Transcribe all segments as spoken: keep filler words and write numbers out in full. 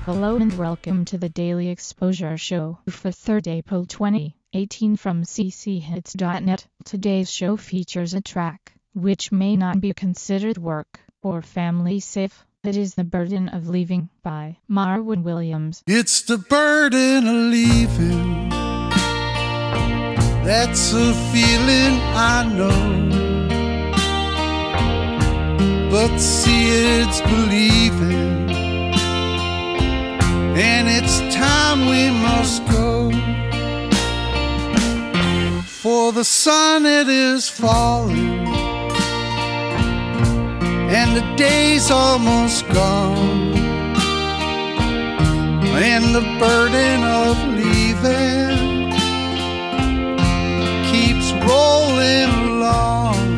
Hello and welcome to the Daily Exposure Show for third April twenty eighteen from c c hits dot net. Today's show features a track which may not be considered work or family safe. It is The Burden of Leaving by Marvin Williams. It's the burden of leaving. That's a feeling I know. But see, it's believing. And it's time we must go. For the sun it is falling, and the day's almost gone, and the burden of leaving keeps rolling along.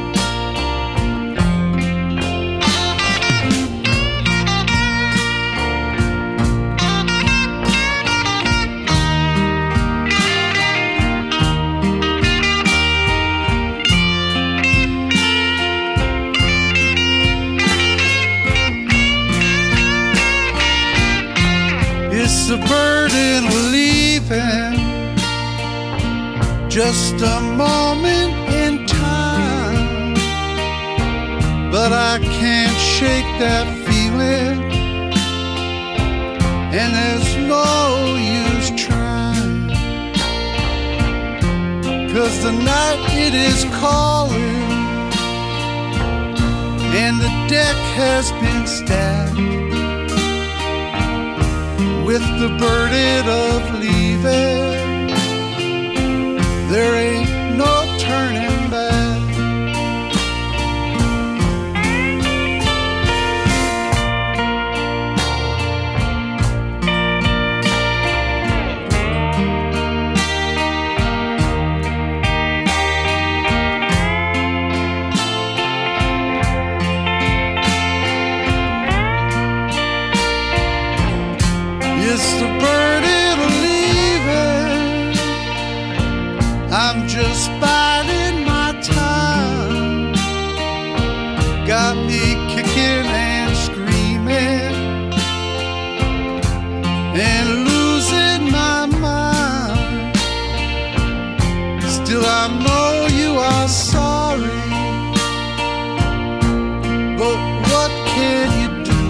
It's a burden of leaving, just a moment in time, but I can't shake that feeling, and there's no use trying, 'cause the night it is calling, and the deck has been stacked with the burden of leaving. There ain't no turning back. It's the burden of leaving. I'm just biding my time. Got me kicking and screaming and losing my mind. Still I know you are sorry, but what can you do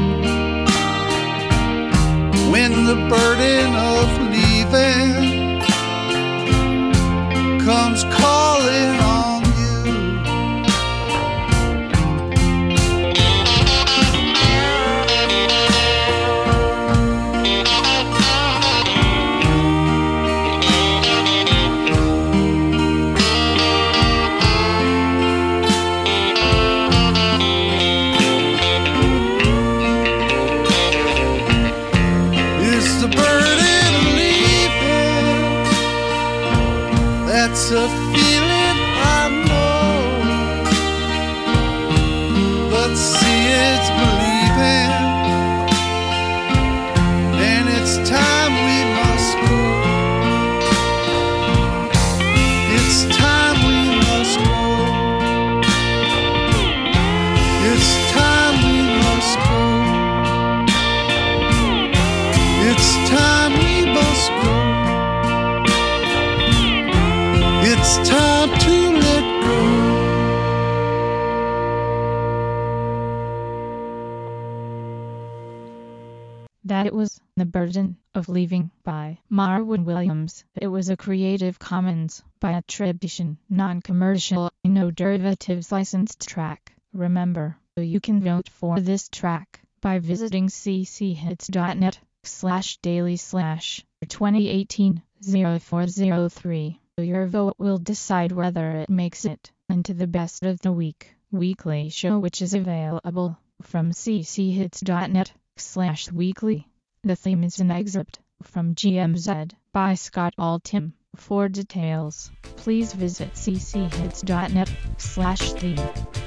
when the burden of leaving comes calling on you? It's the burden of leaving. That's a feeling I know. But see, it's believing, and it's time we must go. It's time we must go. It's time we must go. It's time we must go. It's time to let go. That was The Burden of Leaving by Marvin Williams. It was a Creative Commons by attribution, non-commercial, no derivatives licensed track. Remember, you can vote for this track by visiting c c hits dot net slash daily slash twenty eighteen oh four oh three. Your vote will decide whether it makes it into the Best of the Week weekly show, which is available from c c hits dot net slash weekly. The theme is an excerpt from G M Z by Scott Altham. For details, please visit c c hits dot net slash theme.